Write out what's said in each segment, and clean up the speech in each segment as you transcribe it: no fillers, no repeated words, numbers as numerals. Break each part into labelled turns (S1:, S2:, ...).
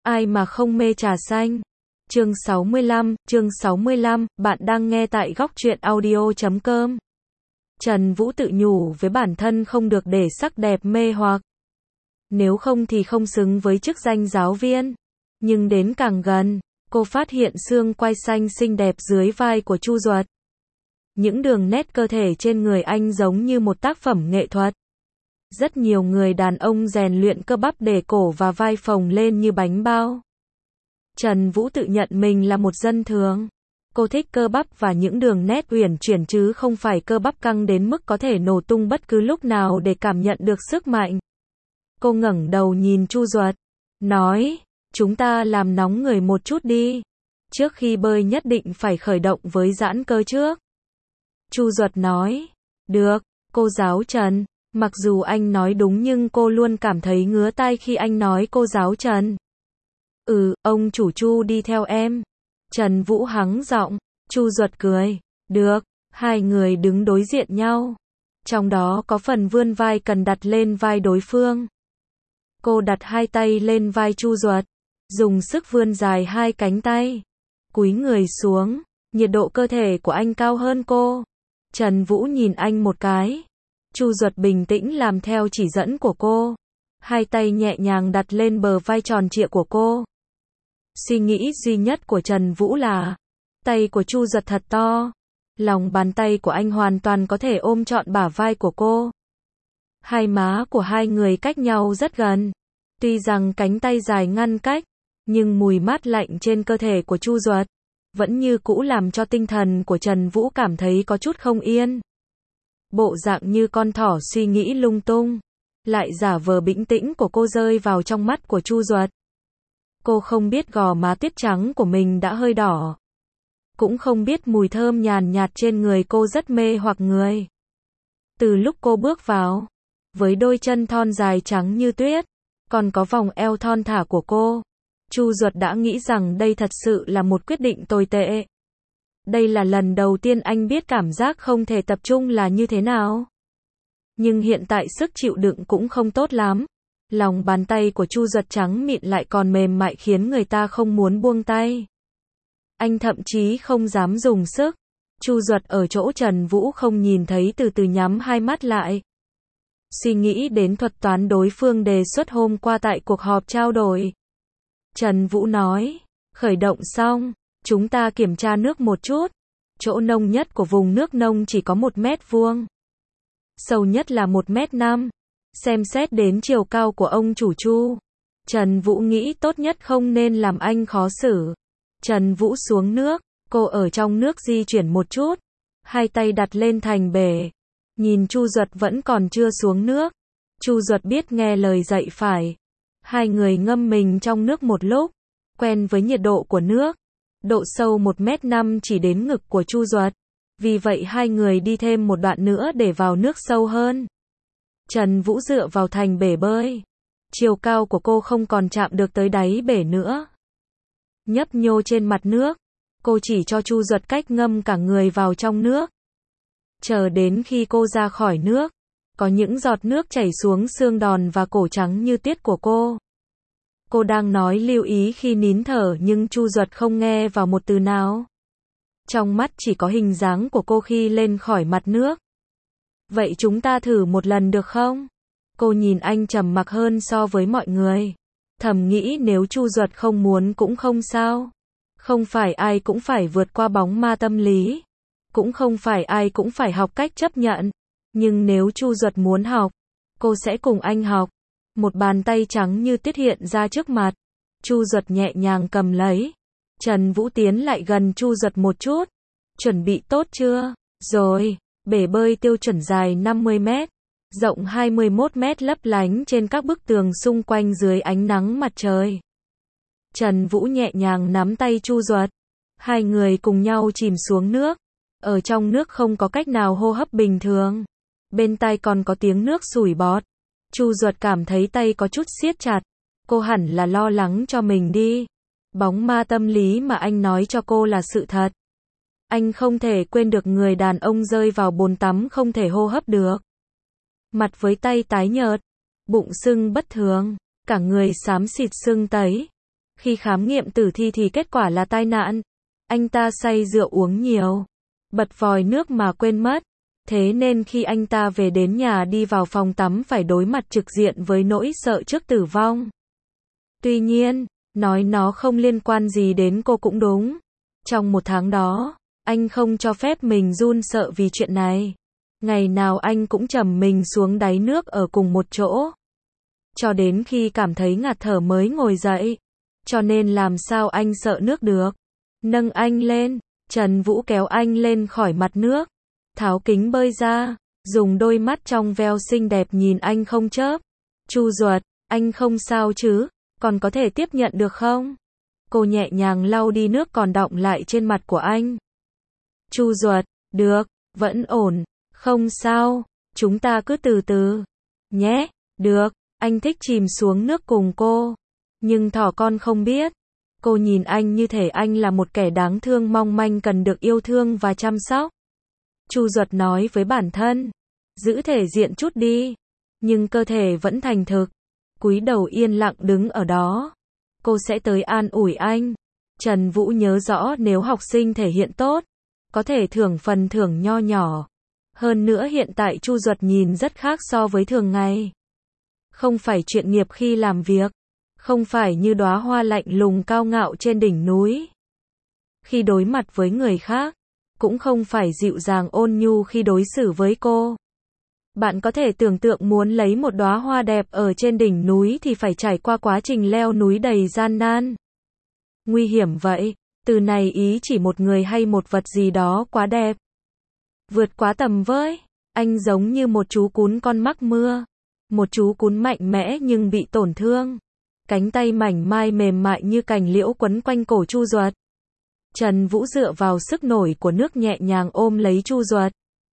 S1: Ai mà không mê trà xanh. Chương 65, bạn đang nghe tại góc truyện audio.com. Trần Vũ tự nhủ với bản thân không được để sắc đẹp mê hoặc. Nếu không thì không xứng với chức danh giáo viên. Nhưng đến càng gần, cô phát hiện xương quai xanh xinh đẹp dưới vai của Chu Duật. Những đường nét cơ thể trên người anh giống như một tác phẩm nghệ thuật. Rất nhiều người đàn ông rèn luyện cơ bắp để cổ và vai phồng lên như bánh bao. Trần Vũ tự nhận mình là một dân thường. Cô thích cơ bắp và những đường nét uyển chuyển chứ không phải cơ bắp căng đến mức có thể nổ tung bất cứ lúc nào để cảm nhận được sức mạnh. Cô ngẩng đầu nhìn Chu Duật, nói, chúng ta làm nóng người một chút đi. Trước khi bơi nhất định phải khởi động với giãn cơ trước. Chu Duật nói, được, cô giáo Trần. Mặc dù anh nói đúng nhưng cô luôn cảm thấy ngứa tai khi anh nói cô giáo Trần. Ông chủ Chu đi theo em. Trần Vũ hắng giọng. Chu Duật cười. Được, hai người đứng đối diện nhau. Trong đó có phần vươn vai cần đặt lên vai đối phương. Cô đặt hai tay lên vai Chu Duật, dùng sức vươn dài hai cánh tay. Cúi người xuống, nhiệt độ cơ thể của anh cao hơn cô. Trần Vũ nhìn anh một cái. Chu Duật bình tĩnh làm theo chỉ dẫn của cô. Hai tay nhẹ nhàng đặt lên bờ vai tròn trịa của cô. Suy nghĩ duy nhất của Trần Vũ là, tay của Chu Duật thật to. Lòng bàn tay của anh hoàn toàn có thể ôm trọn bả vai của cô. Hai má của hai người cách nhau rất gần. Tuy rằng cánh tay dài ngăn cách, nhưng mùi mát lạnh trên cơ thể của Chu Duật vẫn như cũ làm cho tinh thần của Trần Vũ cảm thấy có chút không yên. Bộ dạng như con thỏ suy nghĩ lung tung, lại giả vờ bình tĩnh của cô rơi vào trong mắt của Chu Duật. Cô không biết gò má tuyết trắng của mình đã hơi đỏ. Cũng không biết mùi thơm nhàn nhạt trên người cô rất mê hoặc người. Từ lúc cô bước vào, với đôi chân thon dài trắng như tuyết, còn có vòng eo thon thả của cô, Chu Duật đã nghĩ rằng đây thật sự là một quyết định tồi tệ. Đây là lần đầu tiên anh biết cảm giác không thể tập trung là như thế nào. Nhưng hiện tại sức chịu đựng cũng không tốt lắm. Lòng bàn tay của Chu Duật trắng mịn lại còn mềm mại khiến người ta không muốn buông tay. Anh thậm chí không dám dùng sức. Chu Duật ở chỗ Trần Vũ không nhìn thấy từ từ nhắm hai mắt lại. Suy nghĩ đến thuật toán đối phương đề xuất hôm qua tại cuộc họp trao đổi. Trần Vũ nói, khởi động xong, chúng ta kiểm tra nước một chút. Chỗ nông nhất của vùng nước nông chỉ có 1 mét vuông. Sâu nhất là 1,5 m. Xem xét đến chiều cao của ông chủ Chu, Trần Vũ nghĩ tốt nhất không nên làm anh khó xử. Trần Vũ xuống nước, cô ở trong nước di chuyển một chút, hai tay đặt lên thành bể. Nhìn Chu Duật vẫn còn chưa xuống nước. Chu Duật biết nghe lời dạy phải. Hai người ngâm mình trong nước một lúc, quen với nhiệt độ của nước. Độ sâu 1,5 m chỉ đến ngực của Chu Duật. Vì vậy hai người đi thêm một đoạn nữa để vào nước sâu hơn. Trần Vũ dựa vào thành bể bơi. Chiều cao của cô không còn chạm được tới đáy bể nữa. Nhấp nhô trên mặt nước, cô chỉ cho Chu Duật cách ngâm cả người vào trong nước. Chờ đến khi cô ra khỏi nước, có những giọt nước chảy xuống xương đòn và cổ trắng như tuyết của cô. Cô đang nói lưu ý khi nín thở nhưng Chu Duật không nghe vào một từ nào. Trong mắt chỉ có hình dáng của cô khi lên khỏi mặt nước. Vậy chúng ta thử một lần được không? Cô nhìn anh trầm mặc hơn so với mọi người. Thầm nghĩ nếu Chu Duật không muốn cũng không sao. Không phải ai cũng phải vượt qua bóng ma tâm lý. Cũng không phải ai cũng phải học cách chấp nhận. Nhưng nếu Chu Duật muốn học, cô sẽ cùng anh học. Một bàn tay trắng như tuyết hiện ra trước mặt. Chu Duật nhẹ nhàng cầm lấy. Trần Vũ tiến lại gần Chu Duật một chút. Chuẩn bị tốt chưa? Rồi. Bể bơi tiêu chuẩn dài 50 mét, rộng 21 mét lấp lánh trên các bức tường xung quanh dưới ánh nắng mặt trời. Trần Vũ nhẹ nhàng nắm tay Chu Duật. Hai người cùng nhau chìm xuống nước. Ở trong nước không có cách nào hô hấp bình thường. Bên tai còn có tiếng nước sủi bọt. Chu Duật cảm thấy tay có chút siết chặt. Cô hẳn là lo lắng cho mình đi. Bóng ma tâm lý mà anh nói cho cô là sự thật. Anh không thể quên được người đàn ông rơi vào bồn tắm không thể hô hấp được. Mặt với tay tái nhợt, bụng sưng bất thường, cả người xám xịt sưng tấy. Khi khám nghiệm tử thi thì kết quả là tai nạn. Anh ta say rượu uống nhiều, bật vòi nước mà quên mất. Thế nên khi anh ta về đến nhà đi vào phòng tắm phải đối mặt trực diện với nỗi sợ trước tử vong. Tuy nhiên, nói nó không liên quan gì đến cô cũng đúng. Trong một tháng đó, anh không cho phép mình run sợ vì chuyện này. Ngày nào anh cũng trầm mình xuống đáy nước ở cùng một chỗ. Cho đến khi cảm thấy ngạt thở mới ngồi dậy. Cho nên làm sao anh sợ nước được. Nâng anh lên, Trần Vũ kéo anh lên khỏi mặt nước. Tháo kính bơi ra, dùng đôi mắt trong veo xinh đẹp nhìn anh không chớp. Chu Duật, anh không sao chứ, còn có thể tiếp nhận được không? Cô nhẹ nhàng lau đi nước còn đọng lại trên mặt của anh. Chu Duật, được, vẫn ổn, không sao, chúng ta cứ từ từ. Nhé, được, anh thích chìm xuống nước cùng cô. Nhưng thỏ con không biết. Cô nhìn anh như thể anh là một kẻ đáng thương mong manh cần được yêu thương và chăm sóc. Chu Duật nói với bản thân, giữ thể diện chút đi. Nhưng cơ thể vẫn thành thực. Cúi đầu yên lặng đứng ở đó. Cô sẽ tới an ủi anh. Trần Vũ nhớ rõ nếu học sinh thể hiện tốt, có thể thưởng phần thưởng nho nhỏ. Hơn nữa hiện tại Chu Duật nhìn rất khác so với thường ngày. Không phải chuyện nghiệp khi làm việc. Không phải như đóa hoa lạnh lùng cao ngạo trên đỉnh núi. Khi đối mặt với người khác, cũng không phải dịu dàng ôn nhu khi đối xử với cô. Bạn có thể tưởng tượng muốn lấy một đóa hoa đẹp ở trên đỉnh núi thì phải trải qua quá trình leo núi đầy gian nan. Nguy hiểm vậy, từ này ý chỉ một người hay một vật gì đó quá đẹp. Vượt quá tầm với, anh giống như một chú cún con mắc mưa. Một chú cún mạnh mẽ nhưng bị tổn thương. Cánh tay mảnh mai mềm mại như cành liễu quấn quanh cổ Chu Duật. Trần Vũ dựa vào sức nổi của nước nhẹ nhàng ôm lấy Chu Duật.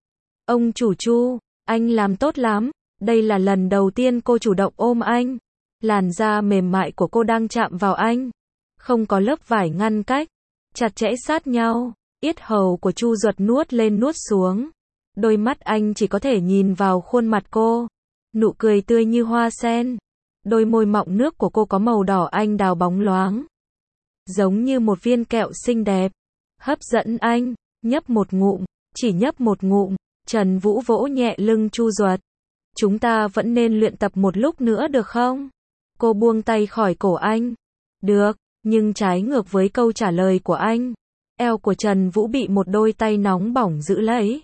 S1: Ông chủ Chu, anh làm tốt lắm. Đây là lần đầu tiên cô chủ động ôm anh. Làn da mềm mại của cô đang chạm vào anh. Không có lớp vải ngăn cách. Chặt chẽ sát nhau. Yết hầu của Chu Duật nuốt lên nuốt xuống. Đôi mắt anh chỉ có thể nhìn vào khuôn mặt cô. Nụ cười tươi như hoa sen. Đôi môi mọng nước của cô có màu đỏ anh đào bóng loáng. Giống như một viên kẹo xinh đẹp. Hấp dẫn anh. Nhấp một ngụm. Chỉ nhấp một ngụm. Trần Vũ vỗ nhẹ lưng Chu Duật. Chúng ta vẫn nên luyện tập một lúc nữa được không? Cô buông tay khỏi cổ anh. Được, nhưng trái ngược với câu trả lời của anh. Eo của Trần Vũ bị một đôi tay nóng bỏng giữ lấy.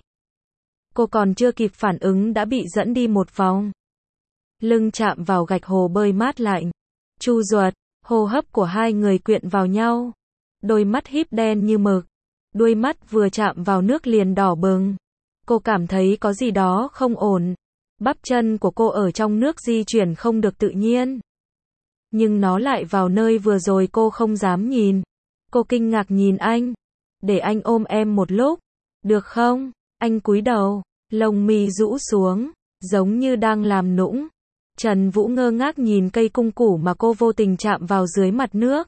S1: Cô còn chưa kịp phản ứng đã bị dẫn đi một vòng. Lưng chạm vào gạch hồ bơi mát lạnh. Chu Duật, hô hấp của hai người quyện vào nhau. Đôi mắt híp đen như mực. Đuôi mắt vừa chạm vào nước liền đỏ bừng. Cô cảm thấy có gì đó không ổn. Bắp chân của cô ở trong nước di chuyển không được tự nhiên. Nhưng nó lại vào nơi vừa rồi cô không dám nhìn. Cô kinh ngạc nhìn anh. Để anh ôm em một lúc. Được không? Anh cúi đầu. Lông mi rũ xuống. Giống như đang làm nũng. Trần Vũ ngơ ngác nhìn cây cung củ mà cô vô tình chạm vào dưới mặt nước.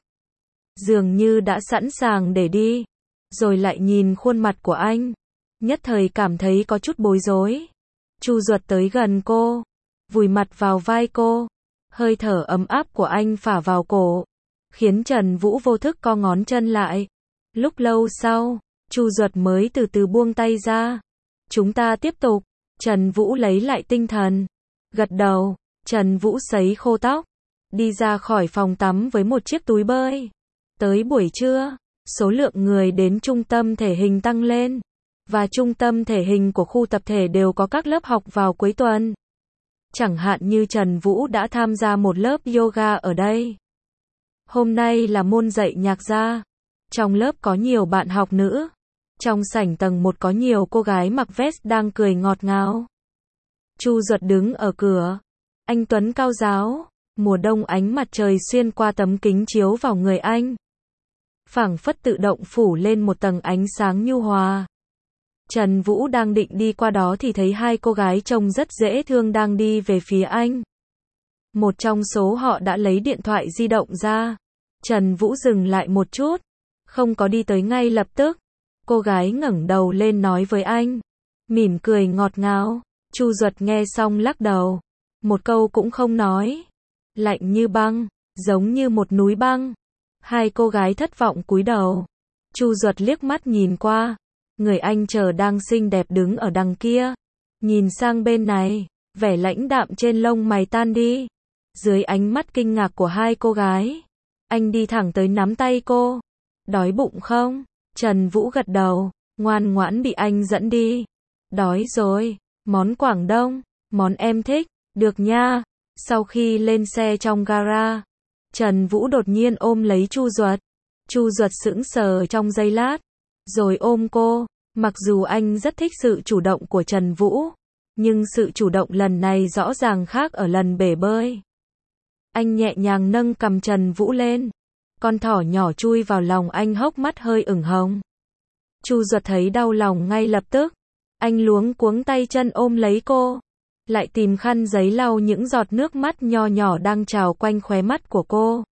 S1: Dường như đã sẵn sàng để đi. Rồi lại nhìn khuôn mặt của anh. Nhất thời cảm thấy có chút bối rối. Chu Duật tới gần cô. Vùi mặt vào vai cô. Hơi thở ấm áp của anh phả vào cổ. Khiến Trần Vũ vô thức co ngón chân lại. Lúc lâu sau, Chu Duật mới từ từ buông tay ra. Chúng ta tiếp tục. Trần Vũ lấy lại tinh thần. Gật đầu. Trần Vũ sấy khô tóc. Đi ra khỏi phòng tắm với một chiếc túi bơi. Tới buổi trưa, số lượng người đến trung tâm thể hình tăng lên. Và trung tâm thể hình của khu tập thể đều có các lớp học vào cuối tuần. Chẳng hạn như Trần Vũ đã tham gia một lớp yoga ở đây. Hôm nay là môn dạy nhạc gia. Trong lớp có nhiều bạn học nữ. Trong sảnh tầng 1 có nhiều cô gái mặc vest đang cười ngọt ngào. Chu Duật đứng ở cửa. Anh tuấn cao ráo. Mùa đông ánh mặt trời xuyên qua tấm kính chiếu vào người anh. Phảng phất tự động phủ lên một tầng ánh sáng nhu hòa. Trần Vũ đang định đi qua đó thì thấy hai cô gái trông rất dễ thương đang đi về phía anh. Một trong số họ đã lấy điện thoại di động ra. Trần Vũ dừng lại một chút. Không có đi tới ngay lập tức. Cô gái ngẩng đầu lên nói với anh. Mỉm cười ngọt ngào. Chu Duật nghe xong lắc đầu. Một câu cũng không nói. Lạnh như băng. Giống như một núi băng. Hai cô gái thất vọng cúi đầu. Chu Duật liếc mắt nhìn qua. Người anh chờ đang xinh đẹp đứng ở đằng kia. Nhìn sang bên này, vẻ lãnh đạm trên lông mày tan đi. Dưới ánh mắt kinh ngạc của hai cô gái, anh đi thẳng tới nắm tay cô. Đói bụng không? Trần Vũ gật đầu, ngoan ngoãn bị anh dẫn đi. Đói rồi, món Quảng Đông, món em thích, được nha. Sau khi lên xe trong gara, Trần Vũ đột nhiên ôm lấy Chu Duật. Chu Duật sững sờ trong giây lát, rồi ôm cô. Mặc dù anh rất thích sự chủ động của Trần Vũ, nhưng sự chủ động lần này rõ ràng khác ở lần bể bơi. Anh nhẹ nhàng nâng cằm Trần Vũ lên. Con thỏ nhỏ chui vào lòng anh, hốc mắt hơi ửng hồng. Chu Duật thấy đau lòng ngay lập tức. Anh luống cuống tay chân ôm lấy cô. Lại tìm khăn giấy lau những giọt nước mắt nho nhỏ đang trào quanh khóe mắt của cô.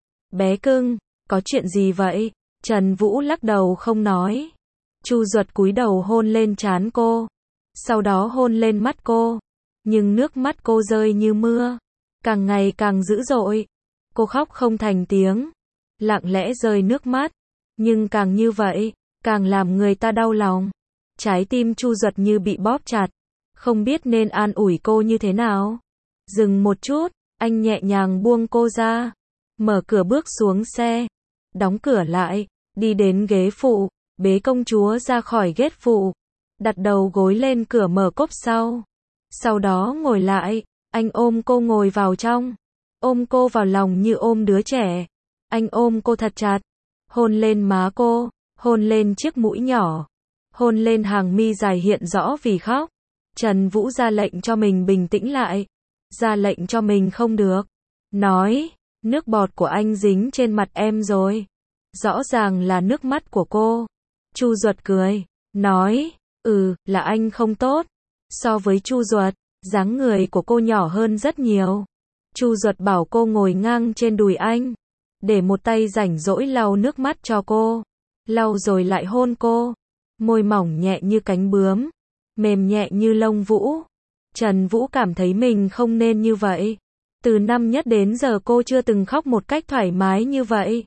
S1: Bé cưng, có chuyện gì vậy? Trần Vũ lắc đầu không nói. Chu Duật cúi đầu hôn lên trán cô. Sau đó hôn lên mắt cô. Nhưng nước mắt cô rơi như mưa. Càng ngày càng dữ dội. Cô khóc không thành tiếng. Lặng lẽ rơi nước mắt. Nhưng càng như vậy, càng làm người ta đau lòng. Trái tim Chu Duật như bị bóp chặt. Không biết nên an ủi cô như thế nào. Dừng một chút, anh nhẹ nhàng buông cô ra. Mở cửa bước xuống xe. Đóng cửa lại, đi đến ghế phụ, bế công chúa ra khỏi ghế phụ. Đặt đầu gối lên cửa mở cốp sau. Sau đó ngồi lại, anh ôm cô ngồi vào trong. Ôm cô vào lòng như ôm đứa trẻ. Anh ôm cô thật chặt. Hôn lên má cô, hôn lên chiếc mũi nhỏ. Hôn lên hàng mi dài hiện rõ vì khóc. Trần Vũ ra lệnh cho mình bình tĩnh lại. Ra lệnh cho mình không được. Nói, nước bọt của anh dính trên mặt em rồi. Rõ ràng là nước mắt của cô. Chu Duật cười, nói, là anh không tốt. So với Chu Duật, dáng người của cô nhỏ hơn rất nhiều. Chu Duật bảo cô ngồi ngang trên đùi anh. Để một tay rảnh rỗi lau nước mắt cho cô. Lau rồi lại hôn cô. Môi mỏng nhẹ như cánh bướm. Mềm nhẹ như lông vũ. Trần Vũ cảm thấy mình không nên như vậy. Từ năm nhất đến giờ cô chưa từng khóc một cách thoải mái như vậy.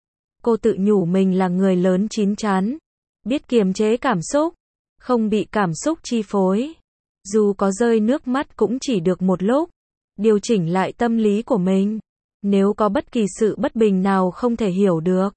S1: Cô tự nhủ mình là người lớn chín chắn. Biết kiềm chế cảm xúc. Không bị cảm xúc chi phối. Dù có rơi nước mắt cũng chỉ được một lúc. Điều chỉnh lại tâm lý của mình. Nếu có bất kỳ sự bất bình nào không thể hiểu được,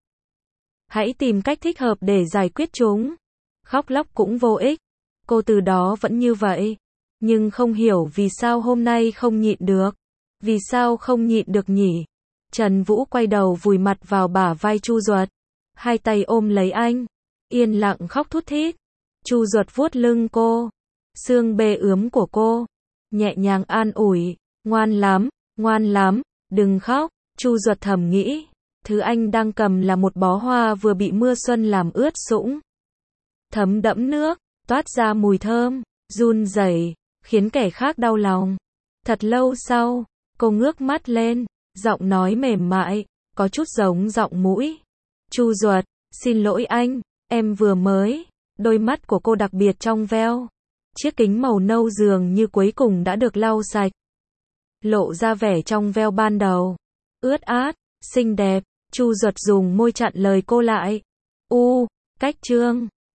S1: hãy tìm cách thích hợp để giải quyết chúng. Khóc lóc cũng vô ích. Cô từ đó vẫn như vậy. Nhưng không hiểu vì sao hôm nay không nhịn được. Vì sao không nhịn được nhỉ? Trần Vũ quay đầu vùi mặt vào bả vai Chu Duật. Hai tay ôm lấy anh. Yên lặng khóc thút thít. Chu Duật vuốt lưng cô. Xương bê ướm của cô. Nhẹ nhàng an ủi. Ngoan lắm, đừng khóc. Chu Duật thầm nghĩ. Thứ anh đang cầm là một bó hoa vừa bị mưa xuân làm ướt sũng. Thấm đẫm nước, toát ra mùi thơm, run rẩy, khiến kẻ khác đau lòng. Thật lâu sau, cô ngước mắt lên, giọng nói mềm mại, có chút giống giọng mũi. Chu Duật, xin lỗi anh, em vừa mới. Đôi mắt của cô đặc biệt trong veo. Chiếc kính màu nâu dường như cuối cùng đã được lau sạch. Lộ ra vẻ trong veo ban đầu. Ướt át, xinh đẹp. Chu Duật dùng môi chặn lời cô lại. Cách chương